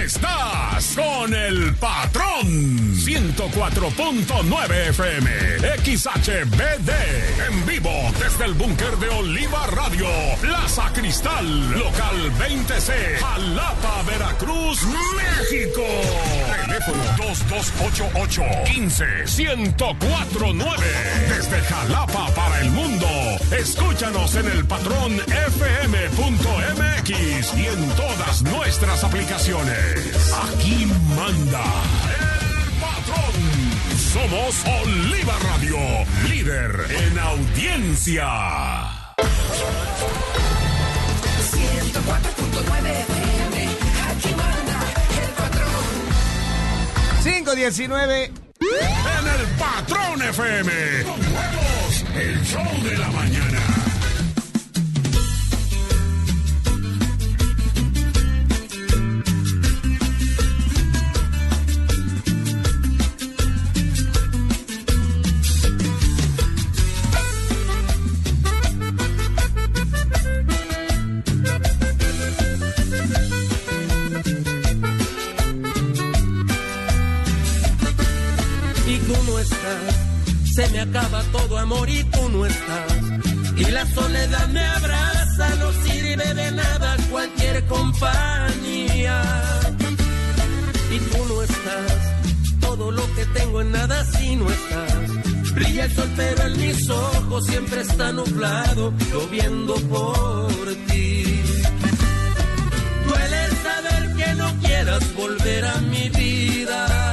Estás con el patrón. 104.9 FM. XHBD. En vivo desde el búnker de Oliva Radio. Plaza Cristal. Local 20C. Jalapa, Veracruz, México. Teléfono 2288-15-1049. Desde Jalapa para el mundo. Escúchanos en el patrón FM.mx y en todas nuestras aplicaciones. Aquí manda el patrón. Somos Oliva Radio, líder en audiencia. 104.9 FM, aquí manda el patrón. 519. En el patrón FM. Con juegos, el show de la mañana. Se me acaba todo amor y tú no estás. Y la soledad me abraza, no sirve de nada cualquier compañía. Y tú no estás, todo lo que tengo en nada si no estás. Brilla el sol pero en mis ojos siempre está nublado, lloviendo por ti. Duele saber que no quieras volver a mi vida.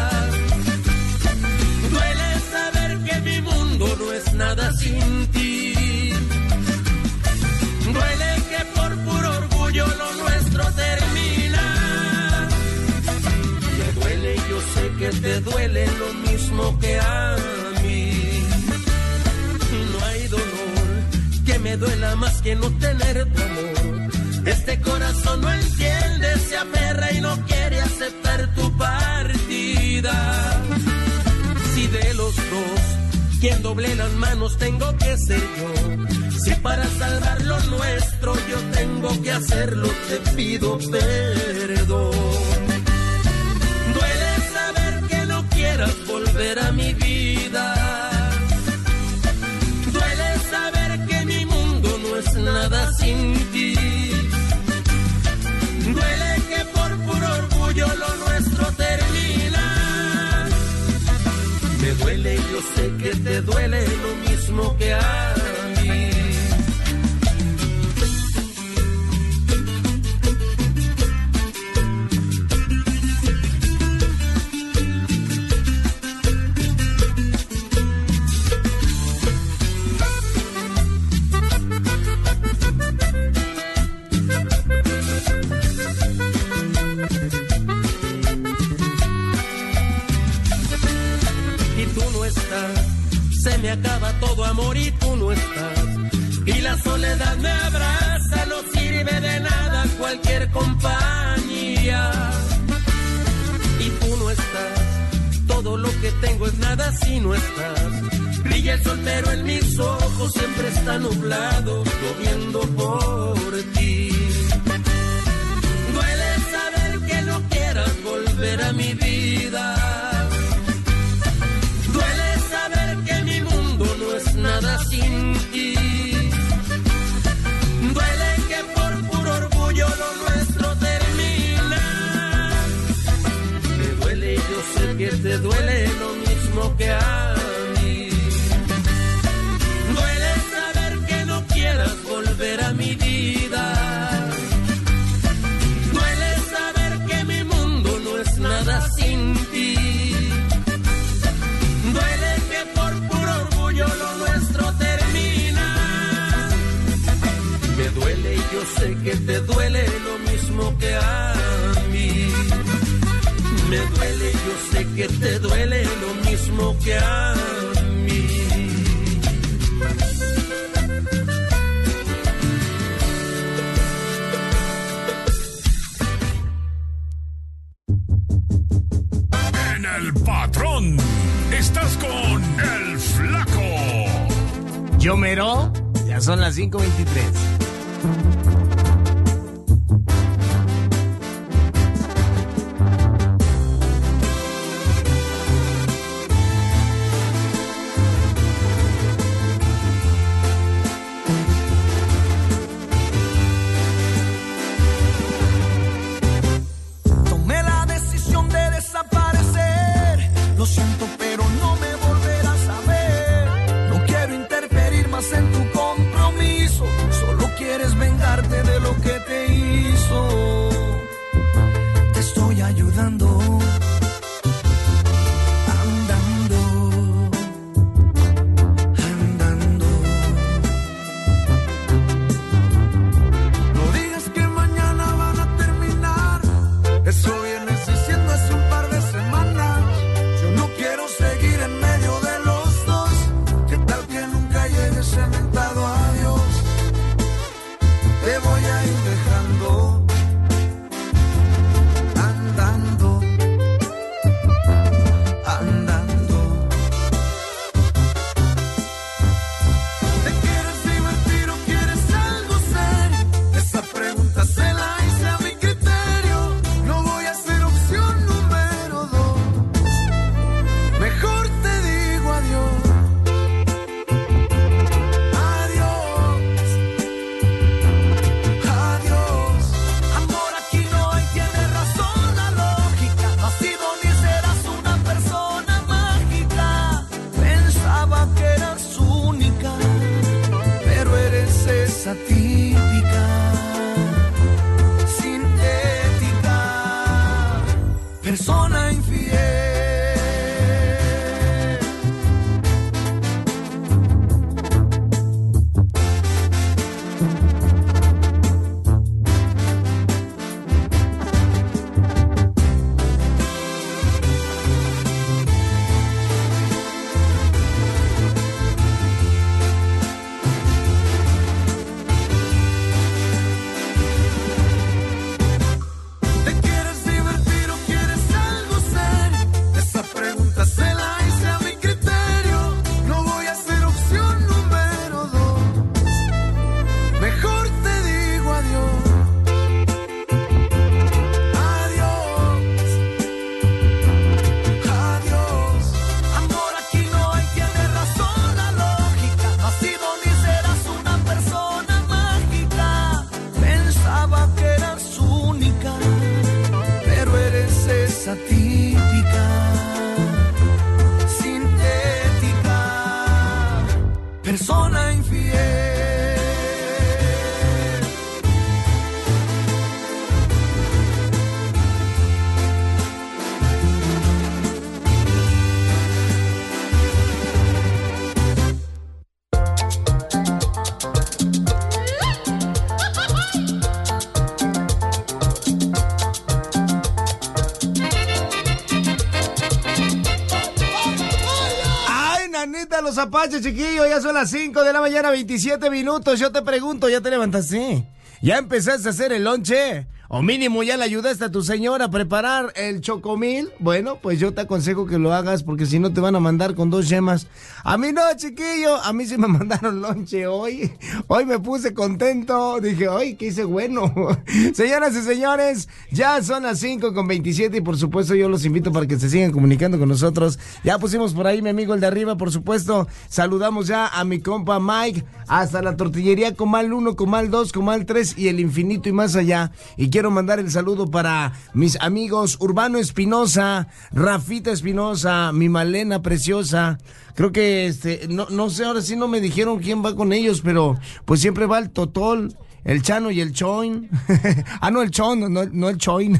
Mi mundo no es nada sin ti. Duele que por puro orgullo lo nuestro termina. Te duele, yo sé que te duele lo mismo que a mí. No hay dolor que me duela más que no tener tu amor. Este corazón no entiende, se aferra y no quiere aceptar tu partida. Si de los dos quien doble las manos tengo que ser yo. Si para salvar lo nuestro yo tengo que hacerlo, te pido perdón. Duele saber que no quieras volver a mi vida. Duele saber que mi mundo no es nada sin ti. Duele que por puro orgullo lo nuestro termina. Me duele, yo sé que te duele lo mismo que a mí. Se me acaba todo amor y tú no estás. Y la soledad me abraza, no sirve de nada cualquier compañía. Y tú no estás, todo lo que tengo es nada si no estás. Brilla el sol pero en mis ojos siempre está nublado, lloviendo por ti. Duele saber que no quieras volver a mi vida. Nada sin ti. Duele que por puro orgullo lo nuestro termina. Me duele, yo sé que te duele lo mismo que a mí. Duele saber que no quieras volver a mi vida. Duele saber que mi mundo no es nada sin ti. Duele que por puro orgullo lo nuestro termina. Me duele, yo sé que te duele lo mismo que a mí. Me duele, yo sé que te duele lo mismo que a mí. En el patrón, estás con el flaco. Yo mero, ya son las 5:23. te estoy ayudando. Los Apaches, chiquillo, ya son las 5 de la mañana, 27 minutos. Yo te pregunto, ¿ya te levantaste? ¿Ya empezaste a hacer el lonche? O mínimo ya le ayudaste a tu señora a preparar el chocomil. Bueno, pues yo te aconsejo que lo hagas, porque si no te van a mandar con 2 yemas. A mí no, chiquillo, a mí sí me mandaron lonche hoy. Hoy me puse contento, dije, ¡ay, qué hice bueno! Señoras y señores, ya son las 5:27 y por supuesto yo los invito para que se sigan comunicando con nosotros. Ya pusimos por ahí mi amigo el de arriba, por supuesto. Saludamos ya a mi compa Mike, hasta la tortillería Comal 1, Comal 2, Comal 3 y el infinito y más allá. Y quiero mandar el saludo para mis amigos Urbano Espinosa, Rafita Espinosa, mi Malena preciosa. Creo que no sé, ahora sí no me dijeron quién va con ellos, pero pues siempre va el Totol, el Chano y el Choin. No, el Chon, no el Choin.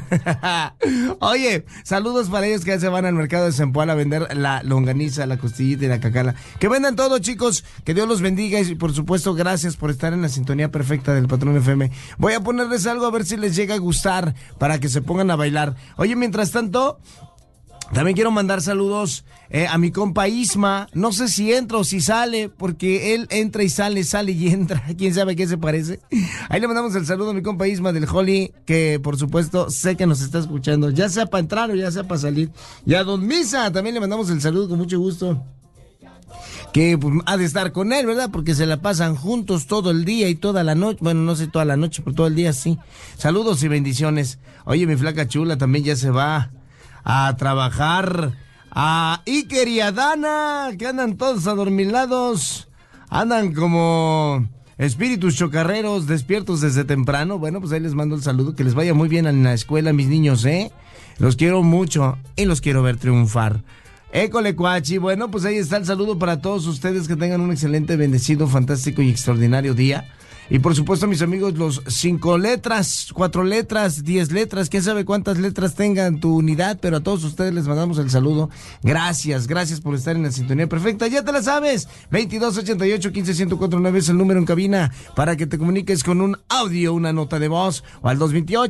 Oye, saludos para ellos que ya se van al mercado de Zempoala a vender la longaniza, la costillita y la cacala. Que vendan todo, chicos, que Dios los bendiga y por supuesto gracias por estar en la sintonía perfecta del Patrón FM. Voy a ponerles algo a ver si les llega a gustar para que se pongan a bailar. Oye, mientras tanto, también quiero mandar saludos a mi compa Isma. No sé si entra o si sale, porque él entra y sale y entra. ¿Quién sabe qué se parece? Ahí le mandamos el saludo a mi compa Isma del Holly, que por supuesto sé que nos está escuchando, ya sea para entrar o ya sea para salir. Y a Don Misa también le mandamos el saludo con mucho gusto, que pues, ha de estar con él, ¿verdad? Porque se la pasan juntos todo el día y toda la noche. Bueno, no sé toda la noche, pero todo el día sí. Saludos y bendiciones. Oye, mi flaca chula también ya se va a trabajar. A Iker y a Dana, que andan todos adormilados, andan como espíritus chocarreros, despiertos desde temprano. Bueno, pues ahí les mando el saludo, que les vaya muy bien en la escuela, mis niños, los quiero mucho y los quiero ver triunfar. École cuachi. Bueno, pues ahí está el saludo para todos ustedes, que tengan un excelente, bendecido, fantástico y extraordinario día. Y por supuesto, mis amigos, los 5 letras, 4 letras, 10 letras, quién sabe cuántas letras tengan tu unidad, pero a todos ustedes les mandamos el saludo. Gracias por estar en la sintonía perfecta. Ya te la sabes, 2288-15149 es el número en cabina para que te comuniques con un audio, una nota de voz, o al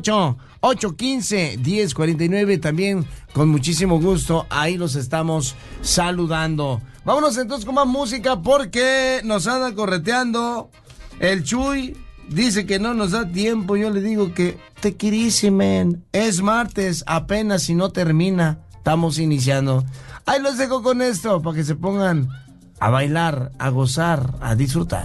228-815-1049, también con muchísimo gusto, ahí los estamos saludando. Vámonos entonces con más música porque nos anda correteando el Chuy. Dice que no nos da tiempo. Yo le digo que te man. Es martes, apenas si no termina. Estamos iniciando. Ahí los dejo con esto para que se pongan a bailar, a gozar, a disfrutar.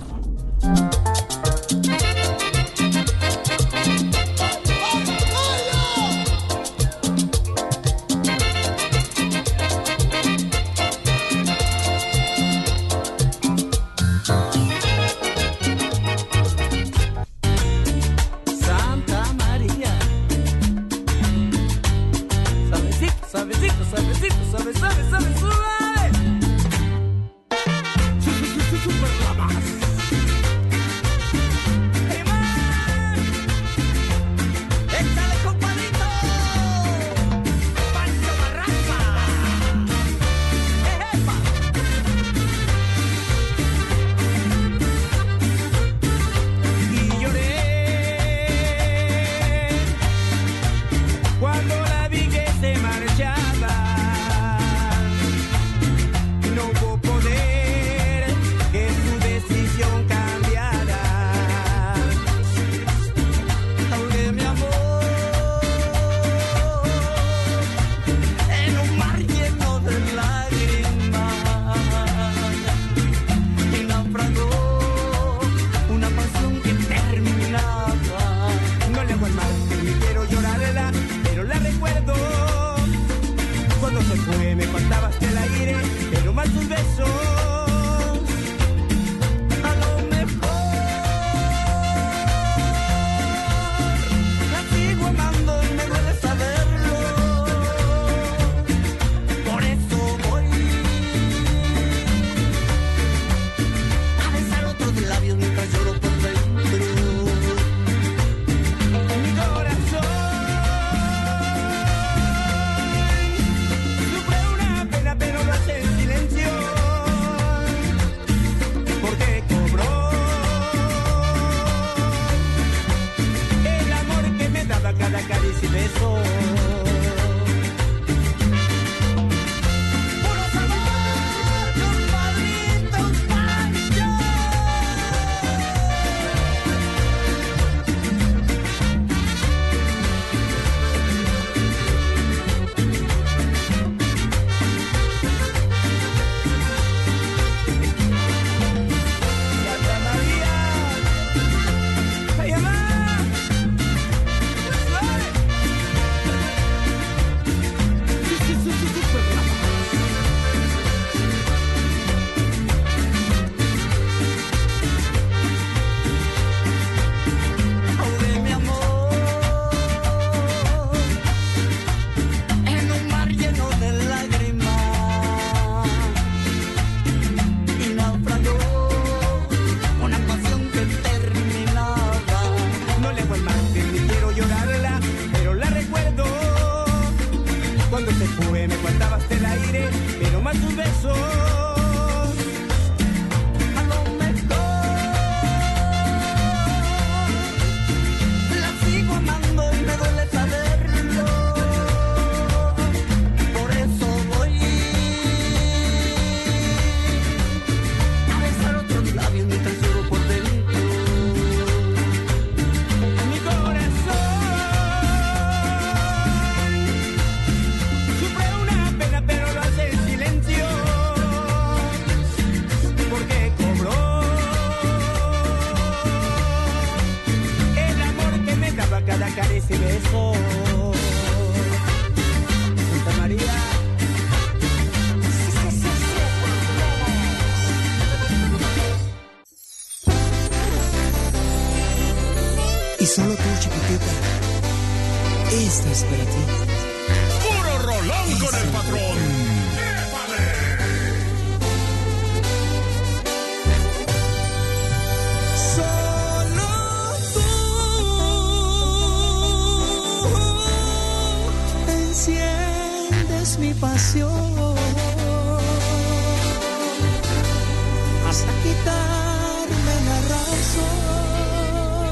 Solo tú, chiquitita. Esta es para ti. Puro rolón con el patrón. Solo enciendes mi pasión hasta quitarme la razón.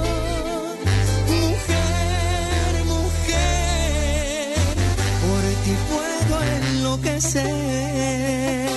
Mujer, mujer, por ti puedo enloquecer.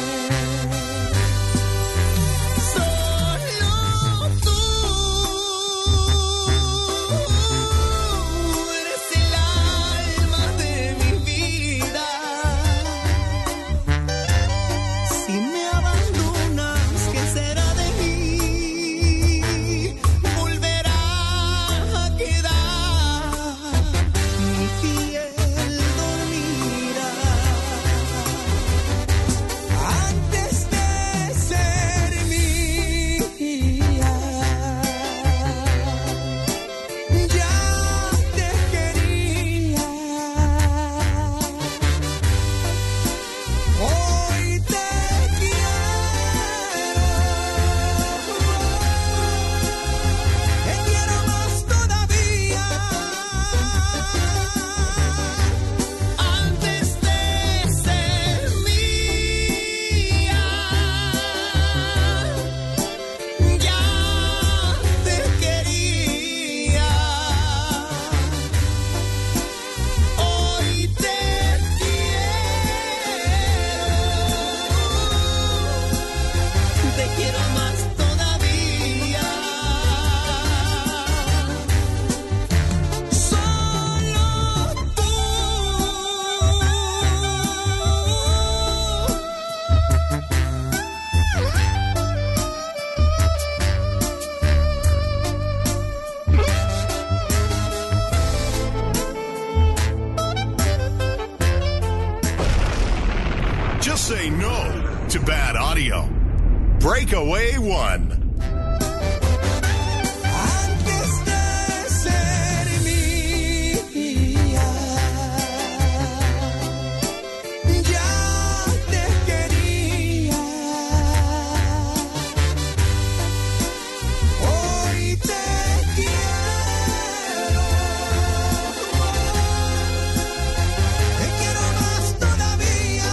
Say no to bad audio. Breakaway One. Antes de ser mía, ya te quería. Hoy te quiero. Te quiero más todavía.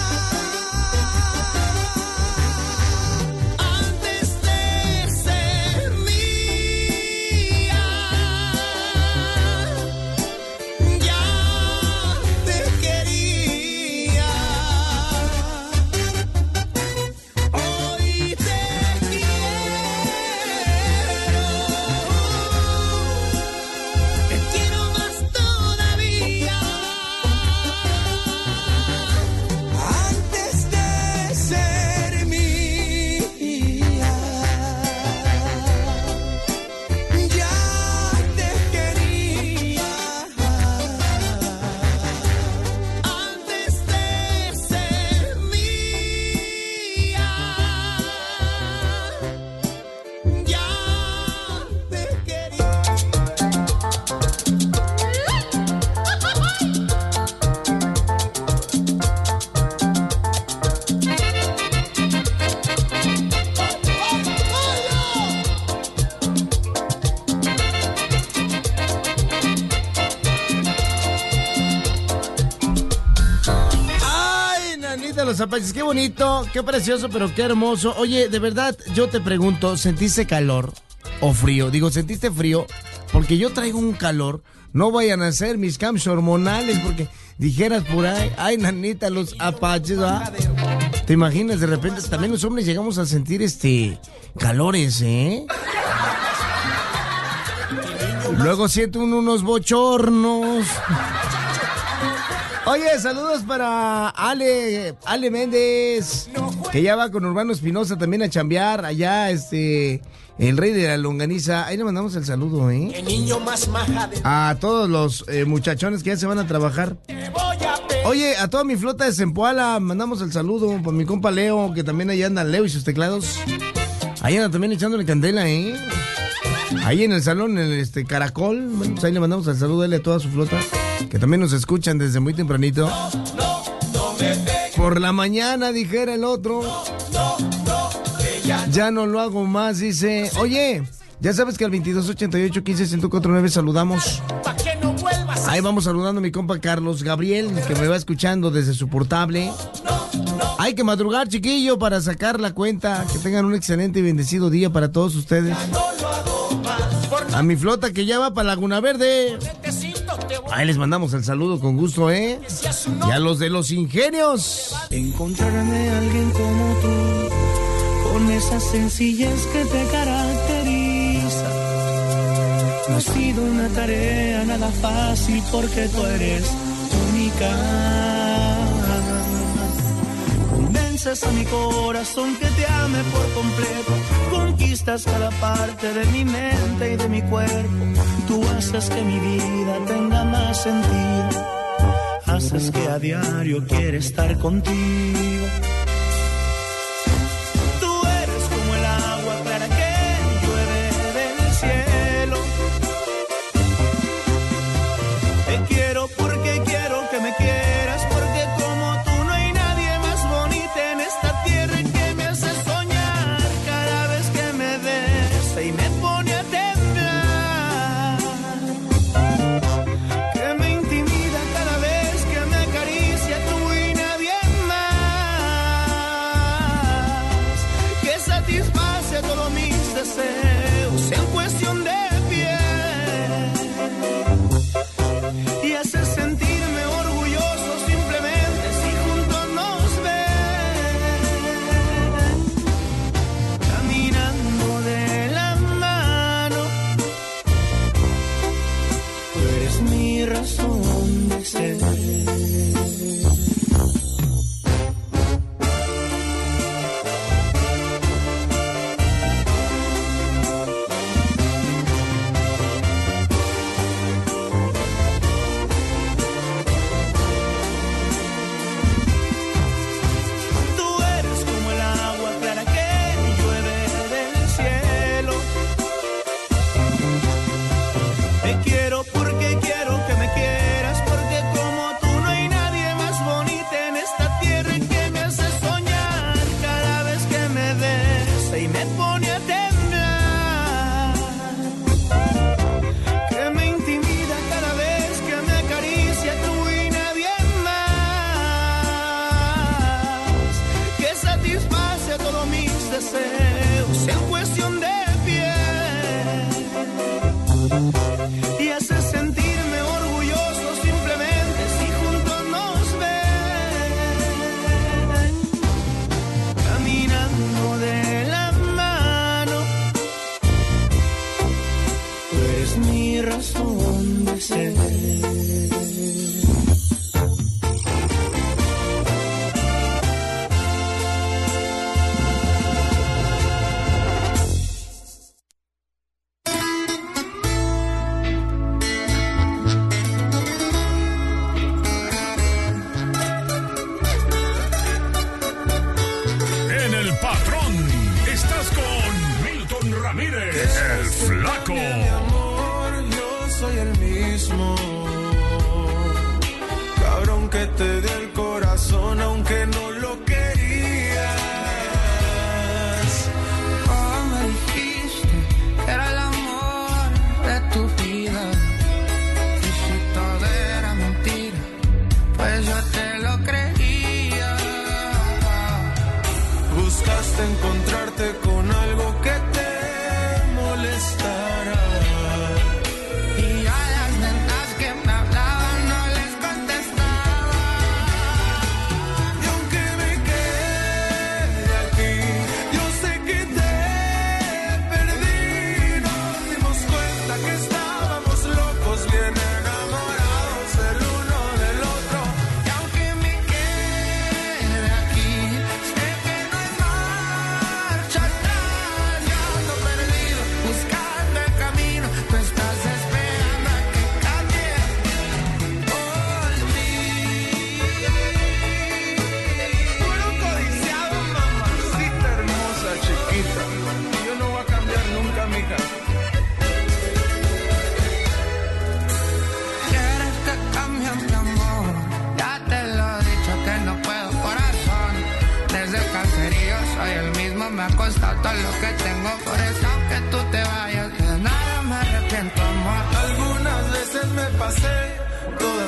Los Apaches, qué bonito, qué precioso, pero qué hermoso. Oye, de verdad, yo te pregunto, ¿sentiste calor o frío? Digo, ¿sentiste frío? Porque yo traigo un calor. No vayan a hacer mis cambios hormonales, porque dijeras por ahí, ay, nanita, los Apaches, ¿verdad? ¿Te imaginas? De repente también los hombres llegamos a sentir calores, ¿eh? Luego siento unos bochornos. Oye, saludos para Ale Méndez, que ya va con Urbano Espinosa también a chambear allá, el rey de la longaniza. Ahí le mandamos el saludo, ¿eh? El niño más maja de... A todos los muchachones que ya se van a trabajar. Oye, a toda mi flota de Zempoala mandamos el saludo para mi compa Leo, que también ahí anda Leo y sus teclados. Ahí anda también echándole candela, ¿eh? Ahí en el salón, en el Caracol, bueno, pues ahí le mandamos el saludo a toda su flota, que también nos escuchan desde muy tempranito. Por la mañana, dijera el otro. Ya no lo hago más, dice. Oye, ya sabes que al 2288-15-1049 saludamos. Pa' que no vuelvas Ahí vamos saludando a mi compa Carlos Gabriel, que me va escuchando desde su portable. Hay que madrugar, chiquillo, para sacar la cuenta. Que tengan un excelente y bendecido día para todos ustedes. A mi flota que ya va para Laguna Verde. Ahí les mandamos el saludo con gusto, ¿eh? Y a los de los ingenios. Encontrarme a alguien como tú, con esa sencillez que te caracteriza. No ha sido una tarea nada fácil porque tú eres única. Convences a mi corazón que te ame por completo. Conquistas cada parte de mi mente y de mi cuerpo. Tú haces que mi vida tenga más sentido. Haces que a diario quiera estar contigo. Tú eres como el agua clara que llueve del cielo. Te quiero porque quiero que me quieras, porque como tú no hay nadie más bonita en esta tierra que me hace soñar cada vez que me besa y me pone a temblar, que me intimida cada vez que me acaricia tú y nadie más, que satisface todos mis deseos en cuestión de y hace sentirme orgulloso simplemente si juntos nos ven, caminando de la mano. Tú eres mi razón de ser.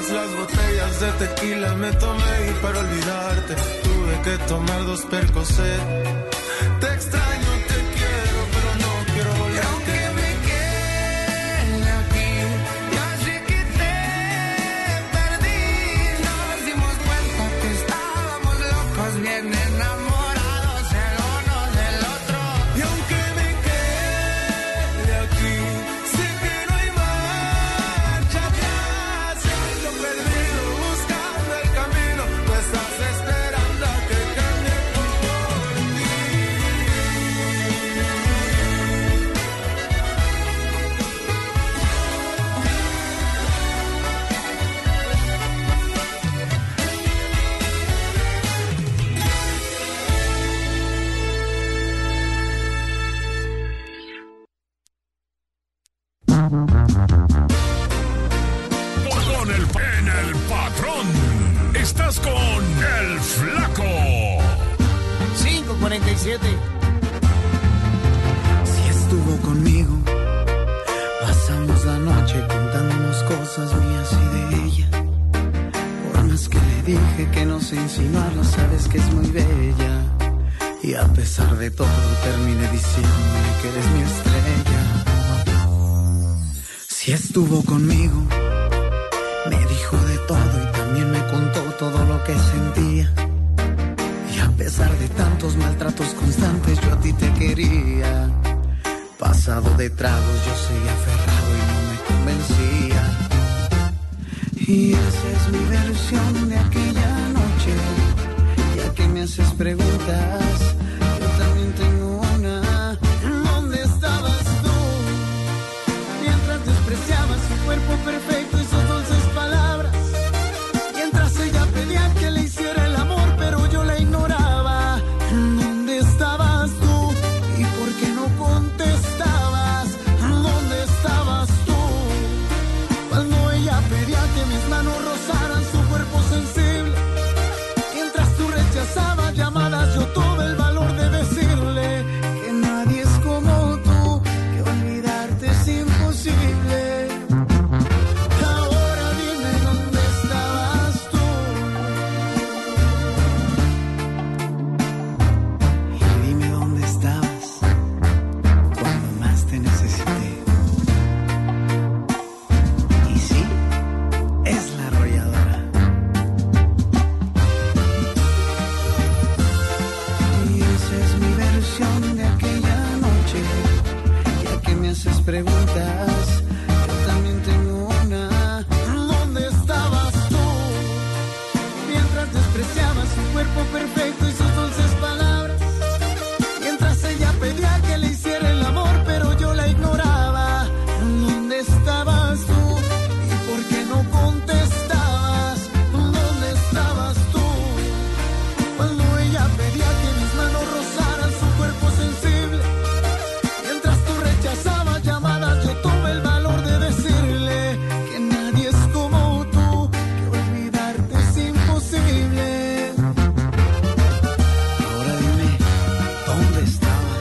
todas las botellas de tequila me tomé y para olvidarte tuve que tomar 2 Percocet. Te extraño, te quiero, pero no quiero volver. Y aunque me quede aquí, yo sé que te perdí. Nos dimos cuenta que estábamos locos, bien enamorados el uno del otro. Y aunque me quede aquí, sé que no hay marcha atrás. Ando perdido buscando el camino, tú estás esperando a que cambie por ti. Con el en el patrón. Estás con el flaco. 5:47. Si estuvo conmigo, pasamos la noche contándonos cosas mías y de ella. Por más que le dije que no sé insinuarlo, sabes que es muy bella. Y a pesar de todo terminé diciéndole que eres mi estrella. Si estuvo conmigo, me dijo de todo y también me contó todo lo que sentía. Y a pesar de tantos maltratos constantes, yo a ti te quería. Pasado de tragos, yo seguía aferrado y no me convencía. Y esa es mi versión de aquella noche. Ya que me haces preguntas, yo también tengo una. ¿Dónde estabas tú? Mientras despreciabas su cuerpo perfecto y sus dulces palabras. Mientras ella pedía que le hiciera el amor, pero yo la ignoraba. ¿Dónde estabas tú? ¿Y por qué no contestabas? ¿Dónde estabas tú? Cuando ella pedía que mis manos rozaran su cuerpo sensible. Mientras tú rechazabas llamadas, yo tuve el valor de decirle que nadie es como tú, que olvidarte es imposible. Ahora dime dónde estabas tú. Y dime dónde estabas cuando más te necesité. Y sí, es la arrolladora. Y esa es mi versión de aquella noche. Ya que me haces preguntas, yo también tengo una. ¿Dónde estabas tú? Mientras despreciabas su cuerpo perfecto y sus dulces palabras. Mientras ella pedía que le hiciera el amor, pero yo la ignoraba. ¿Dónde estabas tú? ¿Y por qué no contestabas? ¿Dónde estabas tú? Cuando ella pedía que mis manos rozaran su cuerpo sensible. Mientras tú rechazabas llamadas, yo tuve el valor de decirle que nadie es como tú, que olvidarte es imposible. Ahora dime, ¿dónde estabas?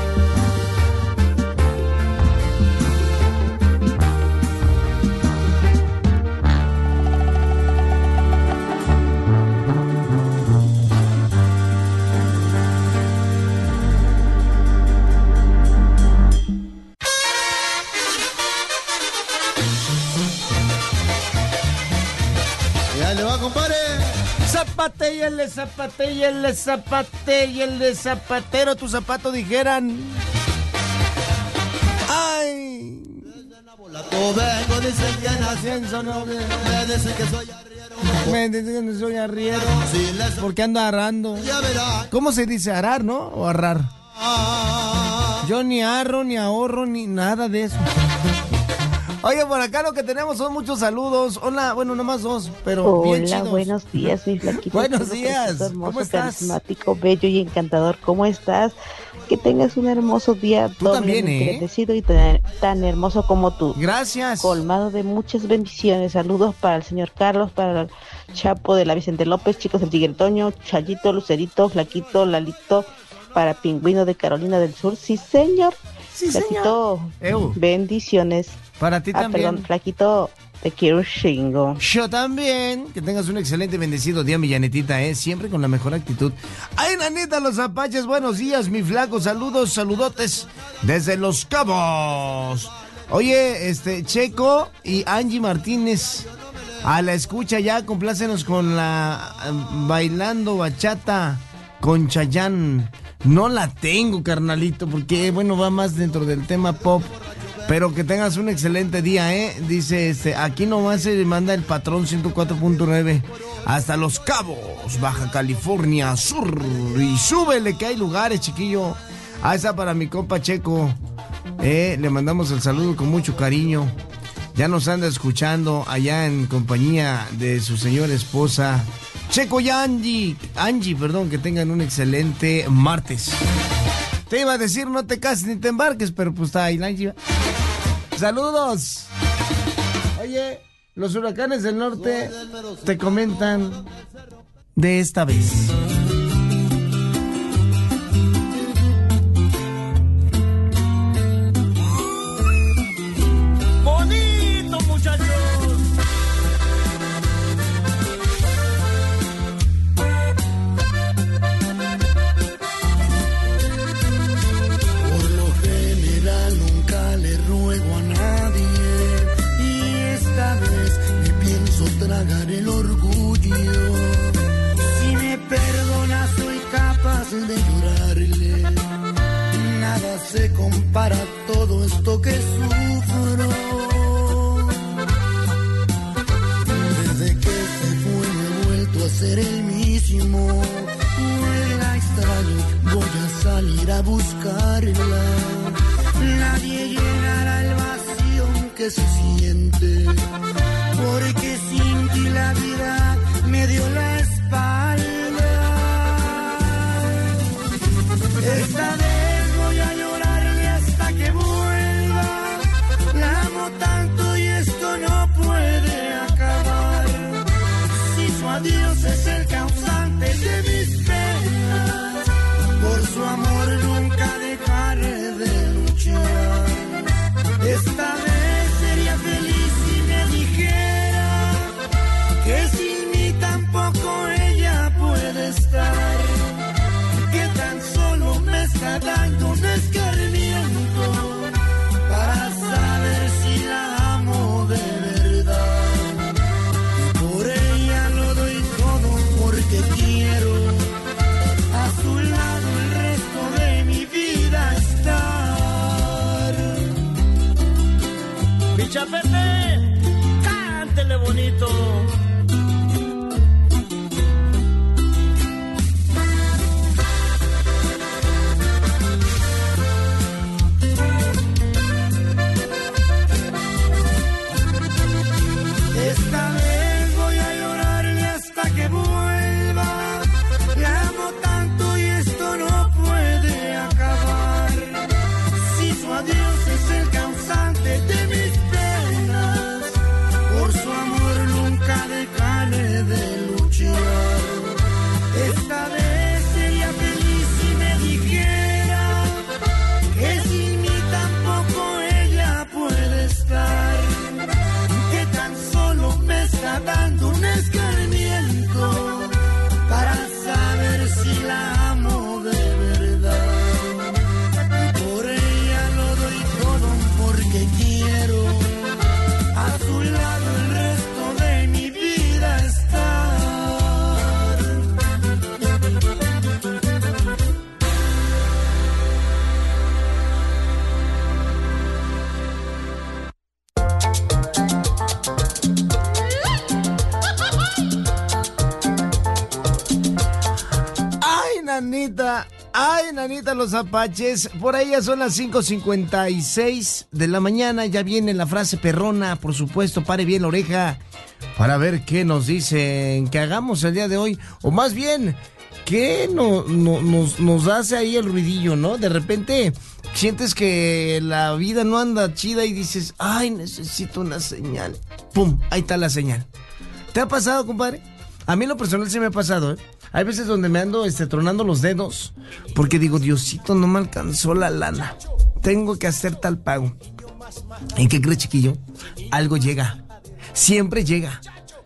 Ya le va, compadre. Zapate y el de zapate y el de zapate y el de zapatero, tu zapato dijeran. ¡Ay! Vengo, dicen que nací, Pienso no me dicen que soy arriero. me dicen que soy arriero. Si les Porque ando arrando. ya verán. ¿Cómo se dice? ¿Arar, no? ¿O arrar? Yo ni arro, ni ahorro, ni nada de eso. Oye, por acá lo que tenemos son muchos saludos. Hola, bueno, nomás 2, pero bien Hola, chidos. buenos días, mi flaquito. Buenos Todo días, precioso, hermoso, ¿cómo estás? carismático, bello y encantador. ¿Cómo estás? Que tengas un hermoso día, Tú también, doblemente ¿eh? bendecido y tan hermoso como tú. Gracias. Colmado de muchas bendiciones. Saludos para el señor Carlos, para el Chapo de la Vicente López, chicos del Tigre Toño, Chayito, Lucerito, Flaquito, Lalito, para Pingüino de Carolina del Sur. Sí, señor. Sí, Flaquito, señor. bendiciones. Para ti también. Perdón, flaquito, te quiero un chingo. Yo también. Que tengas un excelente, bendecido día, mi Janetita, siempre con la mejor actitud. Ay, nanita, los apaches, buenos días, mi flaco. Saludos, saludotes desde Los Cabos. Oye, Checo y Angie Martínez, a la escucha ya, complácenos con la Bailando Bachata con Chayanne. No la tengo, carnalito, porque, bueno, va más dentro del tema pop. Pero que tengas un excelente día, Dice, aquí nomás se manda el patrón 104.9 hasta Los Cabos, Baja California Sur. Y súbele que hay lugares, chiquillo. Esa para mi compa Checo. Le mandamos el saludo con mucho cariño. Ya nos anda escuchando allá en compañía de su señora esposa Checo y Angie, que tengan un excelente martes. Te iba a decir no te cases ni te embarques, pero pues está ahí Angie. Saludos. Oye, los huracanes del norte te comentan de esta vez. Bonito, muchachos. Por lo general nunca le ruego a nadie, y esta vez me pienso tragar el orgullo. Si me perdona soy capaz de llorarle, nada se compara a todo esto que sufro. Desde que se fue no he vuelto a ser el mismo. La extraño, voy a salir a buscarla. Nadie llenará el vacío que se siente, porque sin ti la vida me dio la espalda. Esta vez voy a llorarle hasta que vuelva. La amo tanto y esto no puede acabar. Si su adiós es el causante de mis penas, por su amor nunca dejaré de luchar. Esta vez sería feliz si me dijera que sin mí tampoco ella puede estar, que tan solo me está dando un escarmiento para saber si la amo de verdad. Y por ella lo doy todo porque quiero a su lado el resto de mi vida estar. Picha Pepe, cántele bonito. Esta vez voy a llorarle hasta que vuelva. La amo tanto y esto no puede acabar. Si su adiós es el causante de mis penas, por su amor nunca dejaré de luchar. Esta vez sería feliz si me dijera que sin mí tampoco ella puede estar, que tan solo me está dando un escarmiento para saber si la amo de verdad. Y por ella lo doy todo porque quiero a su lado el resto de mi vida estar. Ay, nanita, los apaches. Por ahí ya son las 5:56 de la mañana. Ya viene la frase perrona, por supuesto. Pare bien la oreja para ver qué nos dicen que hagamos el día de hoy. O más bien, qué nos hace ahí el ruidillo, ¿no? De repente sientes que la vida no anda chida y dices, ay, necesito una señal. ¡Pum! Ahí está la señal. ¿Te ha pasado, compadre? A mí en lo personal se me ha pasado, ¿eh? Hay veces donde me ando tronando los dedos porque digo, Diosito, no me alcanzó la lana. Tengo que hacer tal pago. ¿En qué crees, chiquillo? Algo llega. Siempre llega.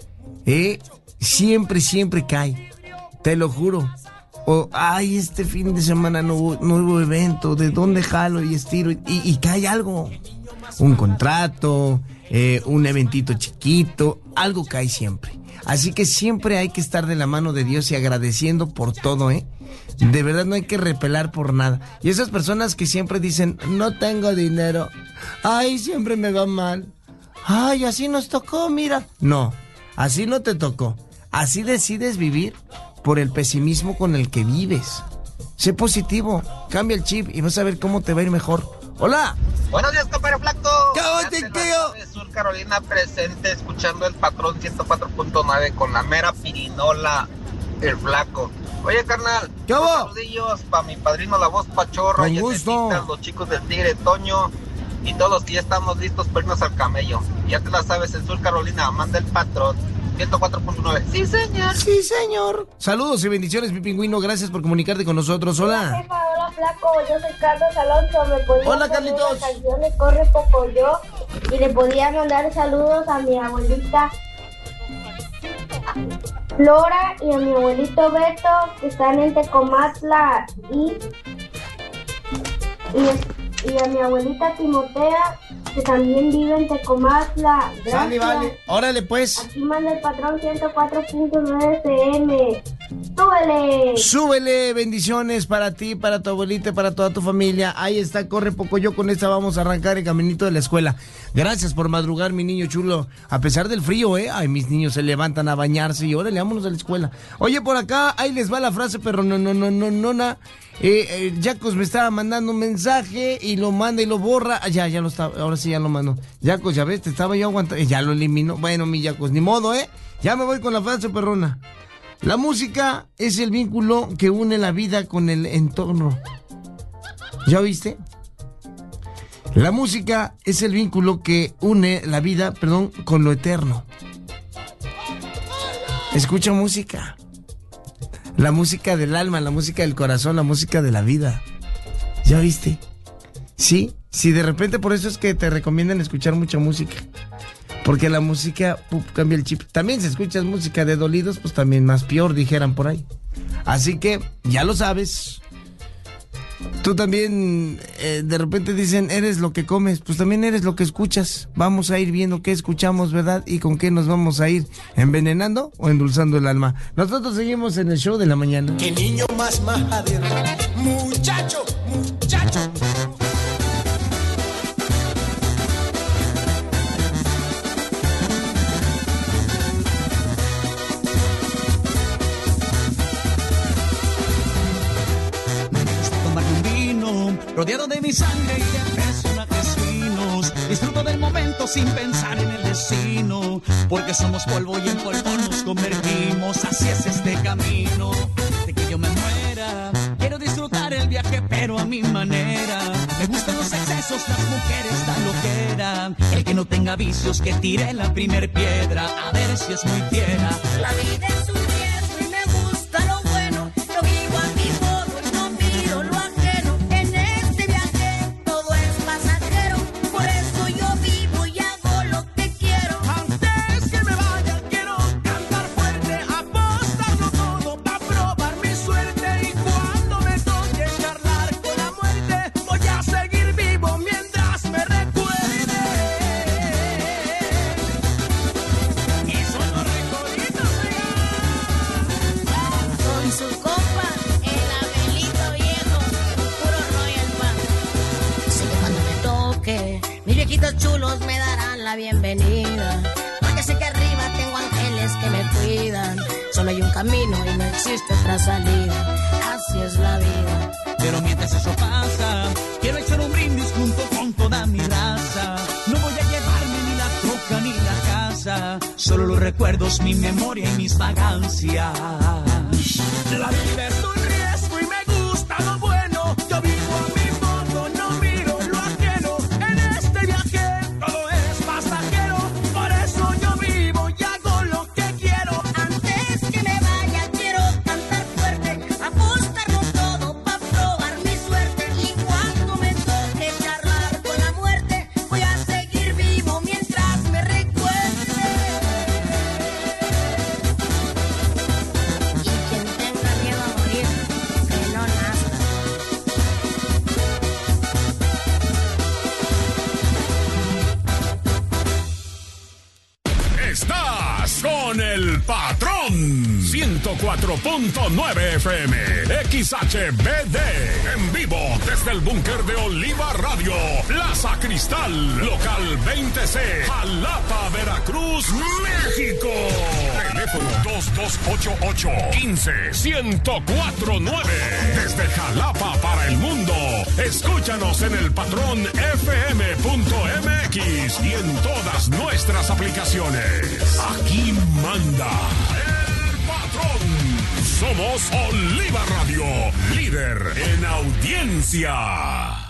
Siempre cae. Te lo juro. Ay, este fin de semana no hubo evento. ¿De dónde jalo y estiro? Y cae algo. Un contrato, un eventito chiquito. Algo cae siempre. Así que siempre hay que estar de la mano de Dios y agradeciendo por todo, De verdad no hay que repelar por nada. Y esas personas que siempre dicen, no tengo dinero. Ay, siempre me va mal. Ay, así nos tocó, mira. No, así no te tocó. Así decides vivir por el pesimismo con el que vives. Sé positivo, cambia el chip y vas a ver cómo te va a ir mejor. ¡Hola! Buenos días, compadre Flaco. ¿Qué tío? De Sur Carolina presente, escuchando el Patrón 104.9 con la mera pirinola, el Flaco. Oye, carnal, ¿qué hubo? Saludillos para mi padrino La Voz Pachorra, con gusto. Los chicos del Tigre Toño y todos los que ya estamos listos para irnos al camello. Ya te la sabes, en Sur Carolina, manda el Patrón 104.9. Sí, señor. Sí, señor. Saludos y bendiciones, mi pingüino. Gracias por comunicarte con nosotros. Hola. Hola, jefa. Hola, Flaco. Yo soy Carlos Alonso. ¿Me podías Hola, Carlitos. Una canción de Corre Poco Yo? Y le podía mandar saludos a mi abuelita Flora y a mi abuelito Beto, que están en Tecomatla, y a mi abuelita Timotea, que también vive en Tecomatla. Sale, vale. Órale, pues. Aquí manda el Patrón 104.9 FM. ¡Súbele! Súbele, bendiciones para ti, para tu abuelita, para toda tu familia. Ahí está, Corre Poco Yo. Con esta vamos a arrancar el caminito de la escuela. Gracias por madrugar, mi niño chulo. A pesar del frío, Ay, mis niños se levantan a bañarse y órale, vámonos a la escuela. Oye, por acá, ahí les va la frase, pero no. Jacos me estaba mandando un mensaje y lo manda y lo borra. Ya lo está, ahora sí ya lo mando. Jacos, ya ves, te estaba yo aguantando. Ya lo eliminó. Bueno, mi Jacos, ni modo, Ya me voy con la frase perrona. La música es el vínculo que une la vida con el entorno. ¿Ya viste? La música es el vínculo que une la vida, con lo eterno. Escucha música. La música del alma, la música del corazón, la música de la vida. ¿Ya viste? Sí, de repente por eso es que te recomiendan escuchar mucha música. Porque la música cambia el chip. También si escuchas música de dolidos, pues también más peor, dijeran por ahí. Así que, ya lo sabes. Tú también, de repente dicen, eres lo que comes, pues también eres lo que escuchas. Vamos a ir viendo qué escuchamos, ¿verdad? Y con qué nos vamos a ir, envenenando o endulzando el alma. Nosotros seguimos en el show de la mañana. ¡Qué niño más majadero! ¡Muchacho! Rodeado de mi sangre y de personajes finos, disfruto del momento sin pensar en el destino, porque somos polvo y en polvo nos convertimos, así es este camino. De que yo me muera, quiero disfrutar el viaje pero a mi manera. Me gustan los excesos, las mujeres tan loquera, el que no tenga vicios que tire la primer piedra, a ver si es muy fiera. La vida es un riesgo y me gusta lo bueno, yo vivo a mi modo y no miro lo ajeno. Por eso yo vivo y hago lo que quiero. Antes que me vaya quiero cantar fuerte, apostarlo todo para probar mi suerte. Y cuando me toque charlar con la muerte, voy a seguir vivo mientras me recuerde. Y son los recoditos, Con su copa, el Abelito viejo, puro Royal Pan. Sé que cuando me toque, mis viejitos chulos me darán la bienvenida, porque sé que arriba tengo ángeles que me cuidan. Solo hay un camino y no existe otra salida, así es la vida. Pero mientras eso pasa, quiero echar un brindis junto con toda mi raza. No voy a llevarme ni la troca ni la casa, solo los recuerdos, mi memoria y mis vagancias. La vida es un riesgo y me gusta lo bueno. Yo vivo a mi modo, no miro lo ajeno. En este viaje todo es pasajero, por eso yo vivo y hago lo que quiero. Antes que me vaya quiero cantar fuerte, apostarlo todo pa' probar mi suerte. Y cuando me toque charlar con la muerte, voy a 104.9 FM, XHBD, en vivo desde el búnker de Oliva Radio, Plaza Cristal, local 20C, Jalapa, Veracruz, México. Teléfono 2288-15-1049. Desde Jalapa para el mundo. Escúchanos en el patrón FM.mx y en todas nuestras aplicaciones. Aquí manda el patrón. Somos Oliva Radio, líder en audiencia.